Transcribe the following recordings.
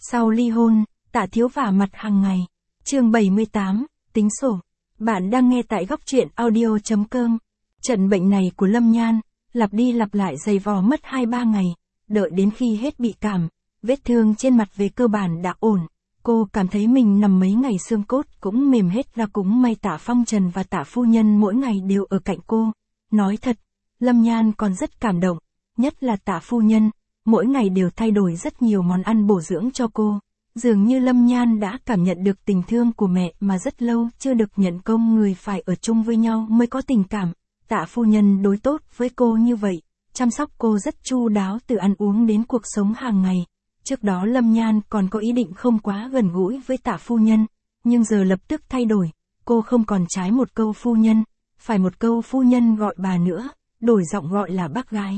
Sau ly hôn, Tạ Thiếu vả mặt hàng ngày. Chương 78, tính sổ. Bạn đang nghe tại góc truyện audio.com. Trận bệnh này của Lâm Nhan, lặp đi lặp lại dày vò mất 2-3 ngày, đợi đến khi hết bị cảm, vết thương trên mặt về cơ bản đã ổn. Cô cảm thấy mình nằm mấy ngày xương cốt cũng mềm hết ra, cũng may Tạ Phong Trần và Tạ phu nhân mỗi ngày đều ở cạnh cô. Nói thật, Lâm Nhan còn rất cảm động, nhất là Tạ phu nhân, mỗi ngày đều thay đổi rất nhiều món ăn bổ dưỡng cho cô. Dường như Lâm Nhan đã cảm nhận được tình thương của mẹ mà rất lâu chưa được nhận công, người phải ở chung với nhau mới có tình cảm. Tạ phu nhân đối tốt với cô như vậy, chăm sóc cô rất chu đáo từ ăn uống đến cuộc sống hàng ngày. Trước đó Lâm Nhan còn có ý định không quá gần gũi với Tạ phu nhân, nhưng giờ lập tức thay đổi, cô không còn trái một câu phu nhân, phải một câu phu nhân gọi bà nữa, đổi giọng gọi là bác gái.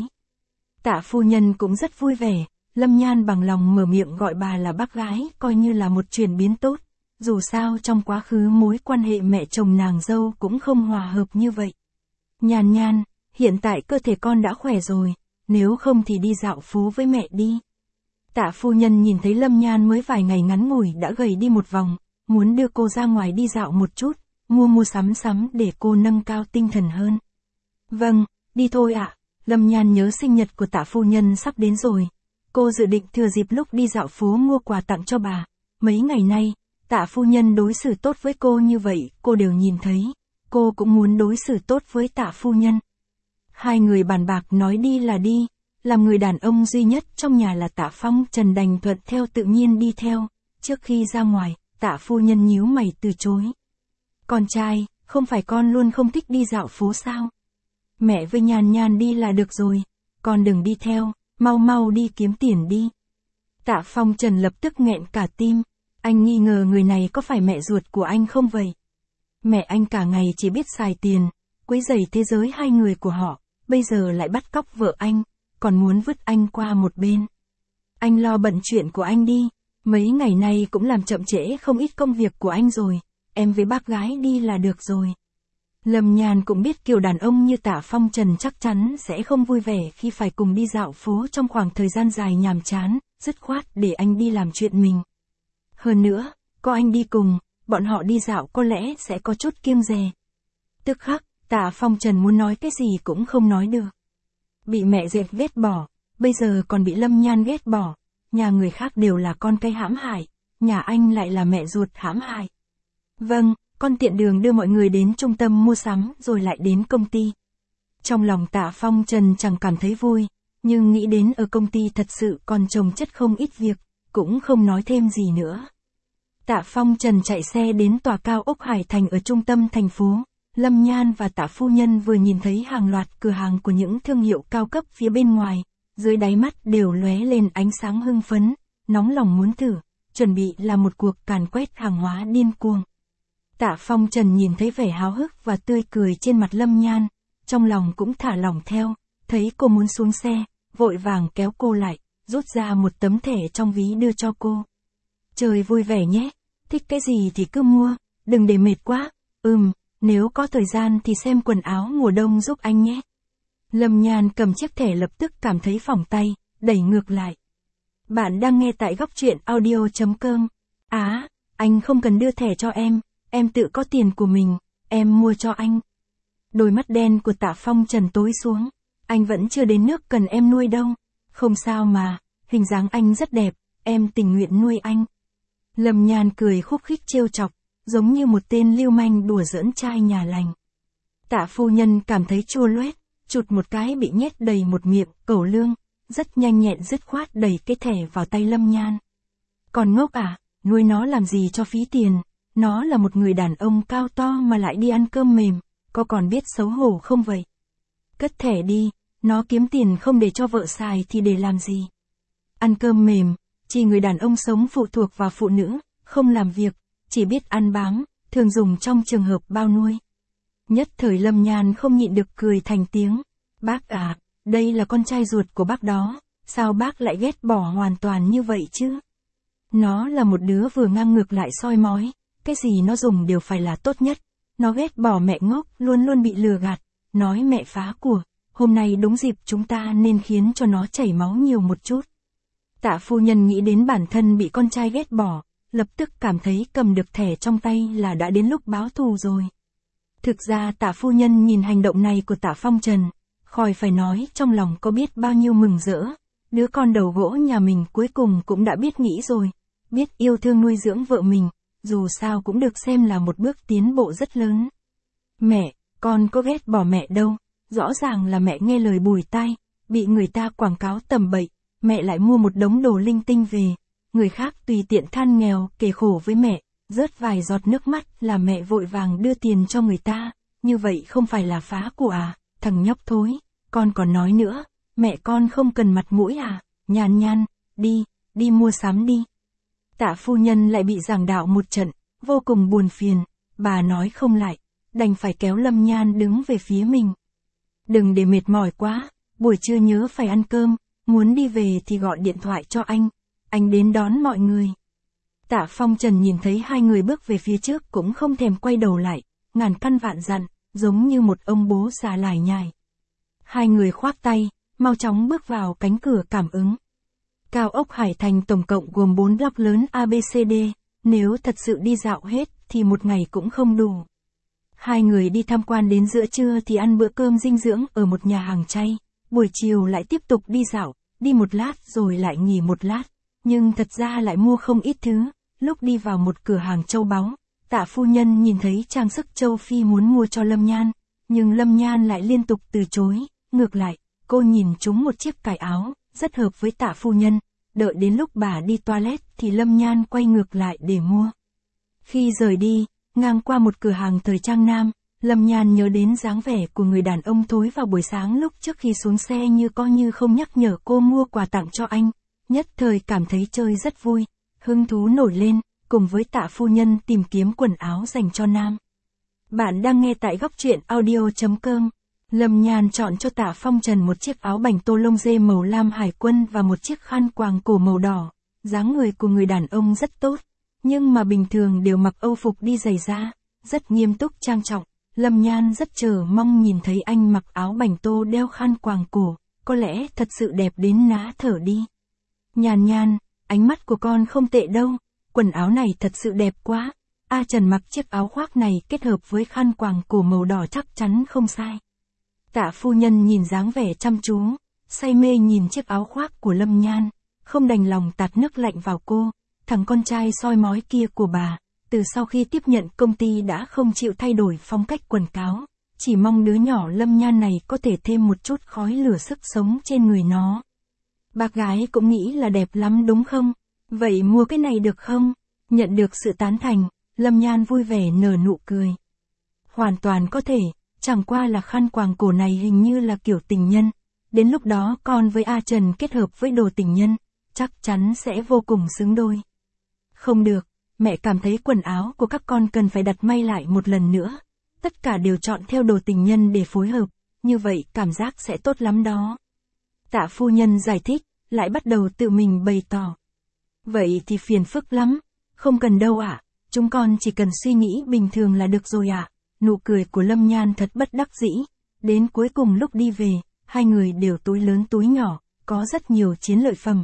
Tạ phu nhân cũng rất vui vẻ, Lâm Nhan bằng lòng mở miệng gọi bà là bác gái, coi như là một chuyển biến tốt. Dù sao trong quá khứ mối quan hệ mẹ chồng nàng dâu cũng không hòa hợp như vậy. Nhan Nhan, hiện tại cơ thể con đã khỏe rồi, nếu không thì đi dạo phố với mẹ đi. Tạ phu nhân nhìn thấy Lâm Nhan mới vài ngày ngắn ngủi đã gầy đi một vòng, muốn đưa cô ra ngoài đi dạo một chút, mua sắm để cô nâng cao tinh thần hơn. Vâng, đi thôi ạ. Lâm Nhan nhớ sinh nhật của Tạ phu nhân sắp đến rồi. Cô dự định thừa dịp lúc đi dạo phố mua quà tặng cho bà. Mấy ngày nay, Tạ phu nhân đối xử tốt với cô như vậy, cô đều nhìn thấy. Cô cũng muốn đối xử tốt với Tạ phu nhân. Hai người bàn bạc nói đi là đi. Làm người đàn ông duy nhất trong nhà là Tạ Phong Trần đành thuận theo tự nhiên đi theo. Trước khi ra ngoài, Tạ phu nhân nhíu mày từ chối. Con trai, không phải con luôn không thích đi dạo phố sao? Mẹ với Nhan Nhan đi là được rồi, con đừng đi theo, mau đi kiếm tiền đi. Tạ Phong Trần lập tức nghẹn cả tim, anh nghi ngờ người này có phải mẹ ruột của anh không vậy? Mẹ anh cả ngày chỉ biết xài tiền, quấy rầy thế giới hai người của họ, bây giờ lại bắt cóc vợ anh, còn muốn vứt anh qua một bên. Anh lo bận chuyện của anh đi, mấy ngày nay cũng làm chậm trễ không ít công việc của anh rồi, em với bác gái đi là được rồi. Lâm Nhan cũng biết kiểu đàn ông như Tạ Phong Trần chắc chắn sẽ không vui vẻ khi phải cùng đi dạo phố trong khoảng thời gian dài nhàm chán, dứt khoát để anh đi làm chuyện mình. Hơn nữa, có anh đi cùng, bọn họ đi dạo có lẽ sẽ có chút kiêng dè. Tức khắc, Tạ Phong Trần muốn nói cái gì cũng không nói được. Bị mẹ dệt ghét bỏ, bây giờ còn bị Lâm Nhan ghét bỏ, nhà người khác đều là con cái hãm hại, nhà anh lại là mẹ ruột hãm hại. Vâng, con tiện đường đưa mọi người đến trung tâm mua sắm rồi lại đến công ty. Trong lòng Tạ Phong Trần chẳng cảm thấy vui, nhưng nghĩ đến ở công ty thật sự còn chồng chất không ít việc, cũng không nói thêm gì nữa. Tạ Phong Trần chạy xe đến tòa cao ốc Hải Thành ở trung tâm thành phố. Lâm Nhan và Tạ phu nhân vừa nhìn thấy hàng loạt cửa hàng của những thương hiệu cao cấp phía bên ngoài, dưới đáy mắt đều lóe lên ánh sáng hưng phấn, nóng lòng muốn thử, chuẩn bị là một cuộc càn quét hàng hóa điên cuồng. Tạ Phong Trần nhìn thấy vẻ háo hức và tươi cười trên mặt Lâm Nhan, trong lòng cũng thả lỏng theo, thấy cô muốn xuống xe, vội vàng kéo cô lại, rút ra một tấm thẻ trong ví đưa cho cô. Chơi vui vẻ nhé, thích cái gì thì cứ mua, đừng để mệt quá, nếu có thời gian thì xem quần áo mùa đông giúp anh nhé. Lâm Nhan cầm chiếc thẻ lập tức cảm thấy phỏng tay, đẩy ngược lại. Bạn đang nghe tại góc truyện audio.com. Anh không cần đưa thẻ cho em tự có tiền của mình, em mua cho anh. Đôi mắt đen của Tạ Phong Trần tối xuống, anh vẫn chưa đến nước cần em nuôi đâu. Không sao mà, hình dáng anh rất đẹp, em tình nguyện nuôi anh. Lâm Nhan cười khúc khích trêu chọc, giống như một tên lưu manh đùa giỡn trai nhà lành. Tạ phu nhân cảm thấy chua loét, chụt một cái bị nhét đầy một miệng cẩu lương, rất nhanh nhẹn dứt khoát đẩy cái thẻ vào tay Lâm Nhan. Còn ngốc à, nuôi nó làm gì cho phí tiền, nó là một người đàn ông cao to mà lại đi ăn cơm mềm, có còn biết xấu hổ không vậy? Cất thẻ đi, nó kiếm tiền không để cho vợ xài thì để làm gì? Ăn cơm mềm, chỉ người đàn ông sống phụ thuộc vào phụ nữ, không làm việc, chỉ biết ăn bám, thường dùng trong trường hợp bao nuôi. Nhất thời Lâm Nhan không nhịn được cười thành tiếng. Bác à, đây là con trai ruột của bác đó, sao bác lại ghét bỏ hoàn toàn như vậy chứ? Nó là một đứa vừa ngang ngược lại soi mói, cái gì nó dùng đều phải là tốt nhất. Nó ghét bỏ mẹ ngốc, luôn luôn bị lừa gạt, nói mẹ phá của, hôm nay đúng dịp chúng ta nên khiến cho nó chảy máu nhiều một chút. Tạ phu nhân nghĩ đến bản thân bị con trai ghét bỏ, lập tức cảm thấy cầm được thẻ trong tay là đã đến lúc báo thù rồi. Thực ra Tạ phu nhân nhìn hành động này của Tạ Phong Trần, khỏi phải nói trong lòng có biết bao nhiêu mừng rỡ, đứa con đầu gỗ nhà mình cuối cùng cũng đã biết nghĩ rồi, biết yêu thương nuôi dưỡng vợ mình, dù sao cũng được xem là một bước tiến bộ rất lớn. Mẹ, con có ghét bỏ mẹ đâu, rõ ràng là mẹ nghe lời bùi tai, bị người ta quảng cáo tầm bậy, mẹ lại mua một đống đồ linh tinh về, người khác tùy tiện than nghèo kể khổ với mẹ, rớt vài giọt nước mắt là mẹ vội vàng đưa tiền cho người ta, như vậy không phải là phá của à, thằng nhóc thối, con còn nói nữa, mẹ con không cần mặt mũi à, Nhan Nhan, đi mua sắm đi. Tạ phu nhân lại bị giảng đạo một trận, vô cùng buồn phiền, bà nói không lại, đành phải kéo Lâm Nhan đứng về phía mình. Đừng để mệt mỏi quá, buổi trưa nhớ phải ăn cơm, muốn đi về thì gọi điện thoại cho anh đến đón mọi người. Tạ Phong Trần nhìn thấy hai người bước về phía trước cũng không thèm quay đầu lại, ngàn căn vạn dặn, giống như một ông bố già lải nhải. Hai người khoác tay, mau chóng bước vào cánh cửa cảm ứng. Cao ốc Hải Thành tổng cộng gồm 4 block lớn ABCD, nếu thật sự đi dạo hết thì một ngày cũng không đủ. Hai người đi tham quan đến giữa trưa thì ăn bữa cơm dinh dưỡng ở một nhà hàng chay, buổi chiều lại tiếp tục đi dạo, đi một lát rồi lại nghỉ một lát, nhưng thật ra lại mua không ít thứ. Lúc đi vào một cửa hàng châu báu, Tạ phu nhân nhìn thấy trang sức châu Phi muốn mua cho Lâm Nhan, nhưng Lâm Nhan lại liên tục từ chối, ngược lại, cô nhìn trúng một chiếc cài áo, rất hợp với Tạ phu nhân, đợi đến lúc bà đi toilet thì Lâm Nhan quay ngược lại để mua. Khi rời đi, ngang qua một cửa hàng thời trang nam, Lâm Nhan nhớ đến dáng vẻ của người đàn ông thối vào buổi sáng lúc trước khi xuống xe như coi như không nhắc nhở cô mua quà tặng cho anh, nhất thời cảm thấy chơi rất vui, hứng thú nổi lên, cùng với Tạ phu nhân tìm kiếm quần áo dành cho nam. Bạn đang nghe tại góc truyện audio.com. Lâm Nhan chọn cho Tạ Phong Trần một chiếc áo bành tô lông dê màu lam hải quân và một chiếc khăn quàng cổ màu đỏ. Dáng người của người đàn ông rất tốt, nhưng mà bình thường đều mặc âu phục đi giày da, rất nghiêm túc trang trọng. Lâm Nhan rất chờ mong nhìn thấy anh mặc áo bành tô đeo khăn quàng cổ, có lẽ thật sự đẹp đến ná thở đi. Nhan Nhan, ánh mắt của con không tệ đâu, quần áo này thật sự đẹp quá. A Trần mặc chiếc áo khoác này kết hợp với khăn quàng cổ màu đỏ chắc chắn không sai. Tạ phu nhân nhìn dáng vẻ chăm chú, say mê nhìn chiếc áo khoác của Lâm Nhan, không đành lòng tạt nước lạnh vào cô. Thằng con trai soi mói kia của bà, từ sau khi tiếp nhận công ty đã không chịu thay đổi phong cách quần áo, chỉ mong đứa nhỏ Lâm Nhan này có thể thêm một chút khói lửa sức sống trên người nó. Bác gái cũng nghĩ là đẹp lắm đúng không? Vậy mua cái này được không? Nhận được sự tán thành, Lâm Nhan vui vẻ nở nụ cười. Hoàn toàn có thể, chẳng qua là khăn quàng cổ này hình như là kiểu tình nhân. Đến lúc đó con với A Trần kết hợp với đồ tình nhân, chắc chắn sẽ vô cùng xứng đôi. Không được, mẹ cảm thấy quần áo của các con cần phải đặt may lại một lần nữa. Tất cả đều chọn theo đồ tình nhân để phối hợp, như vậy cảm giác sẽ tốt lắm đó. Tạ phu nhân giải thích, lại bắt đầu tự mình bày tỏ. Vậy thì phiền phức lắm, không cần đâu ạ, chúng con chỉ cần suy nghĩ bình thường là được rồi ạ. Nụ cười của Lâm Nhan thật bất đắc dĩ, đến cuối cùng lúc đi về, hai người đều túi lớn túi nhỏ, có rất nhiều chiến lợi phẩm.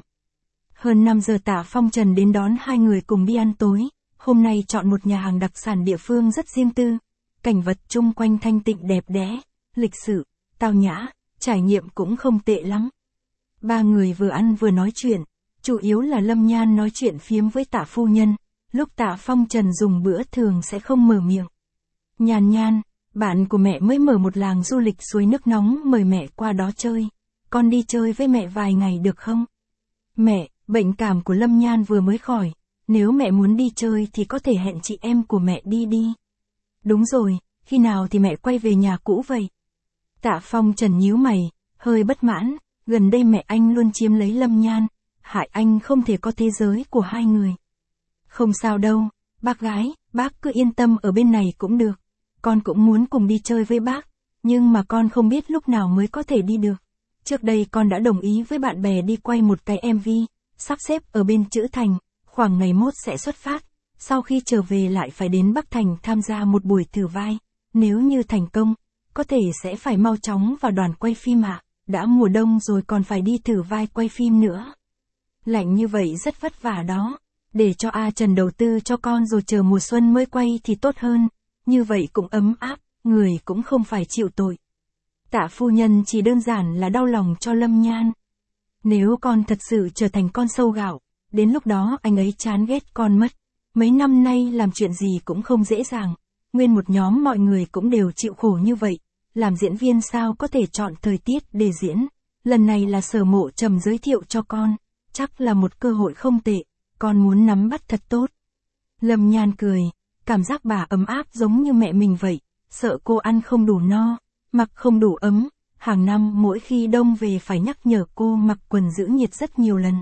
Hơn 5 giờ Tạ Phong Trần đến đón hai người cùng đi ăn tối, hôm nay chọn một nhà hàng đặc sản địa phương rất riêng tư, cảnh vật chung quanh thanh tịnh đẹp đẽ, lịch sự, tao nhã, trải nghiệm cũng không tệ lắm. Ba người vừa ăn vừa nói chuyện, chủ yếu là Lâm Nhan nói chuyện phiếm với Tạ phu nhân, lúc Tạ Phong Trần dùng bữa thường sẽ không mở miệng. Nhan Nhan, bạn của mẹ mới mở một làng du lịch suối nước nóng mời mẹ qua đó chơi, con đi chơi với mẹ vài ngày được không? Mẹ, bệnh cảm của Lâm Nhan vừa mới khỏi, nếu mẹ muốn đi chơi thì có thể hẹn chị em của mẹ đi đi. Đúng rồi, khi nào thì mẹ quay về nhà cũ vậy? Tạ Phong Trần nhíu mày, hơi bất mãn, gần đây mẹ anh luôn chiếm lấy Lâm Nhan, hại anh không thể có thế giới của hai người. Không sao đâu, bác gái, bác cứ yên tâm ở bên này cũng được. Con cũng muốn cùng đi chơi với bác, nhưng mà con không biết lúc nào mới có thể đi được. Trước đây con đã đồng ý với bạn bè đi quay một cái MV, sắp xếp ở bên Trữ Thành, khoảng ngày mốt sẽ xuất phát, sau khi trở về lại phải đến Bắc Thành tham gia một buổi thử vai, nếu như thành công, có thể sẽ phải mau chóng vào đoàn quay phim ạ, đã mùa đông rồi còn phải đi thử vai quay phim nữa. Lạnh như vậy rất vất vả đó. Để cho A Trần đầu tư cho con rồi chờ mùa xuân mới quay thì tốt hơn. Như vậy cũng ấm áp, người cũng không phải chịu tội. Tạ phu nhân chỉ đơn giản là đau lòng cho Lâm Nhan. Nếu con thật sự trở thành con sâu gạo, đến lúc đó anh ấy chán ghét con mất. Mấy năm nay làm chuyện gì cũng không dễ dàng. Nguyên một nhóm mọi người cũng đều chịu khổ như vậy. Làm diễn viên sao có thể chọn thời tiết để diễn. Lần này là Sở Mộ Trầm giới thiệu cho con. Chắc là một cơ hội không tệ. Con muốn nắm bắt thật tốt. Lâm Nhan cười. Cảm giác bà ấm áp giống như mẹ mình vậy. Sợ cô ăn không đủ no, mặc không đủ ấm. Hàng năm mỗi khi đông về phải nhắc nhở cô mặc quần giữ nhiệt rất nhiều lần.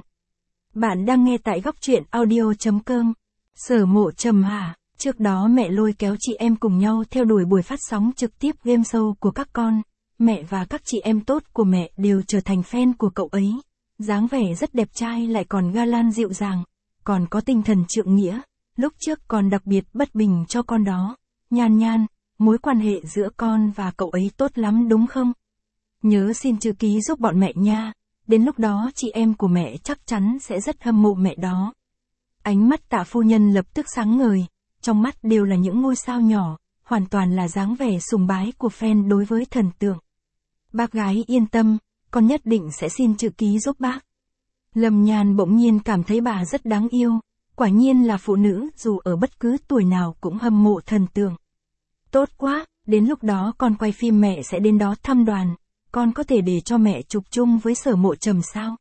Bạn đang nghe tại góc truyện audio.com. Sở Mộ Trầm hả? Trước đó mẹ lôi kéo chị em cùng nhau theo đuổi buổi phát sóng trực tiếp game show của các con. Mẹ và các chị em tốt của mẹ đều trở thành fan của cậu ấy. Dáng vẻ rất đẹp trai lại còn ga lan dịu dàng. Còn có tinh thần trượng nghĩa. Lúc trước còn đặc biệt bất bình cho con đó. Nhan Nhan, mối quan hệ giữa con và cậu ấy tốt lắm đúng không? Nhớ xin chữ ký giúp bọn mẹ nha. Đến lúc đó chị em của mẹ chắc chắn sẽ rất hâm mộ mẹ đó. Ánh mắt Tạ phu nhân lập tức sáng ngời. Trong mắt đều là những ngôi sao nhỏ. Hoàn toàn là dáng vẻ sùng bái của fan đối với thần tượng. Bác gái yên tâm, con nhất định sẽ xin chữ ký giúp bác. Lâm Nhan bỗng nhiên cảm thấy bà rất đáng yêu. Quả nhiên là phụ nữ dù ở bất cứ tuổi nào cũng hâm mộ thần tượng. Tốt quá, đến lúc đó con quay phim mẹ sẽ đến đó thăm đoàn. Con có thể để cho mẹ chụp chung với Sở Mộ Trầm sao?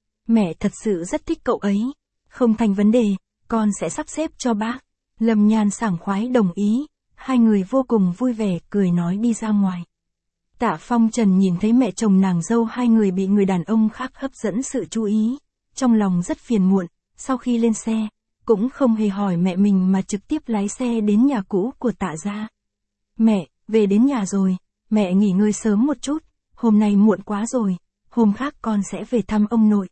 Mẹ thật sự rất thích cậu ấy. Không thành vấn đề, con sẽ sắp xếp cho bác. Lâm Nhan sảng khoái đồng ý. Hai người vô cùng vui vẻ cười nói đi ra ngoài. Tạ Phong Trần nhìn thấy mẹ chồng nàng dâu hai người bị người đàn ông khác hấp dẫn sự chú ý. Trong lòng rất phiền muộn, sau khi lên xe, cũng không hề hỏi mẹ mình mà trực tiếp lái xe đến nhà cũ của Tạ gia. Mẹ, về đến nhà rồi, mẹ nghỉ ngơi sớm một chút, hôm nay muộn quá rồi, hôm khác con sẽ về thăm ông nội.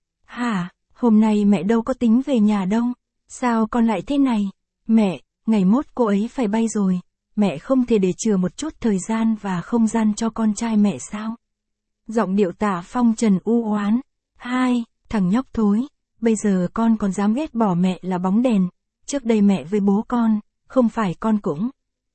Hả, hôm nay mẹ đâu có tính về nhà đâu, sao con lại thế này? Mẹ, ngày mốt cô ấy phải bay rồi, mẹ không thể để chừa một chút thời gian và không gian cho con trai mẹ sao? Giọng điệu Tạ Phong Trần u oán. Hai, thằng nhóc thối, bây giờ con còn dám ghét bỏ mẹ là bóng đèn, trước đây mẹ với bố con, không phải con cũng.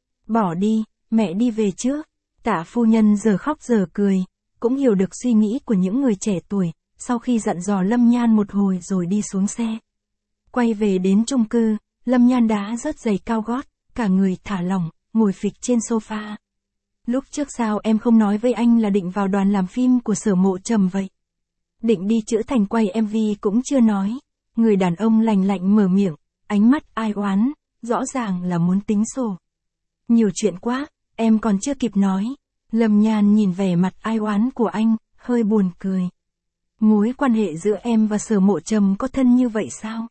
Bỏ đi, mẹ đi về trước. Tạ phu nhân giờ khóc giờ cười, cũng hiểu được suy nghĩ của những người trẻ tuổi, sau khi dặn dò Lâm Nhan một hồi rồi đi xuống xe. Quay về đến chung cư, Lâm Nhan đá rớt giày cao gót, cả người thả lỏng, ngồi phịch trên sofa. Lúc trước sao em không nói với anh là định vào đoàn làm phim của Sở Mộ Trầm vậy? Định đi chữa thành quay MV cũng chưa nói. Người đàn ông lành lạnh mở miệng, ánh mắt ai oán, rõ ràng là muốn tính sổ. Nhiều chuyện quá, em còn chưa kịp nói. Lâm Nhan nhìn vẻ mặt ai oán của anh, hơi buồn cười. Mối quan hệ giữa em và Sở Mộ Trầm có thân như vậy sao?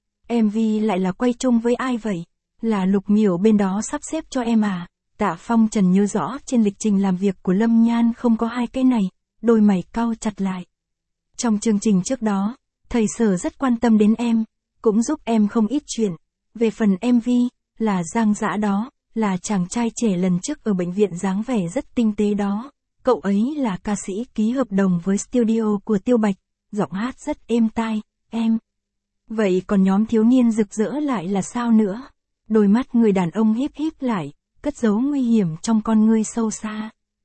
MV lại là quay chung với ai vậy? Là Lục Miểu bên đó sắp xếp cho em à? Tạ Phong Trần nhớ rõ trên lịch trình làm việc của Lâm Nhan không có hai cái này, đôi mày cau chặt lại. Trong chương trình trước đó, thầy Sở rất quan tâm đến em, cũng giúp em không ít chuyện. Về phần MV, là Giang Dã đó, là chàng trai trẻ lần trước ở bệnh viện dáng vẻ rất tinh tế đó. Cậu ấy là ca sĩ ký hợp đồng với studio của Tiêu Bạch, giọng hát rất êm tai, em. Vậy còn nhóm thiếu niên rực rỡ lại là sao nữa? Đôi mắt người đàn ông híp híp lại, cất giấu nguy hiểm trong con ngươi sâu xa.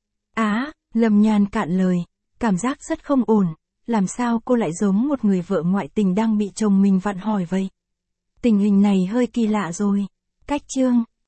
Lâm Nhan cạn lời, cảm giác rất không ổn. Làm sao cô lại giống một người vợ ngoại tình đang bị chồng mình vặn hỏi vậy? Tình hình này hơi kỳ lạ rồi. Cách chương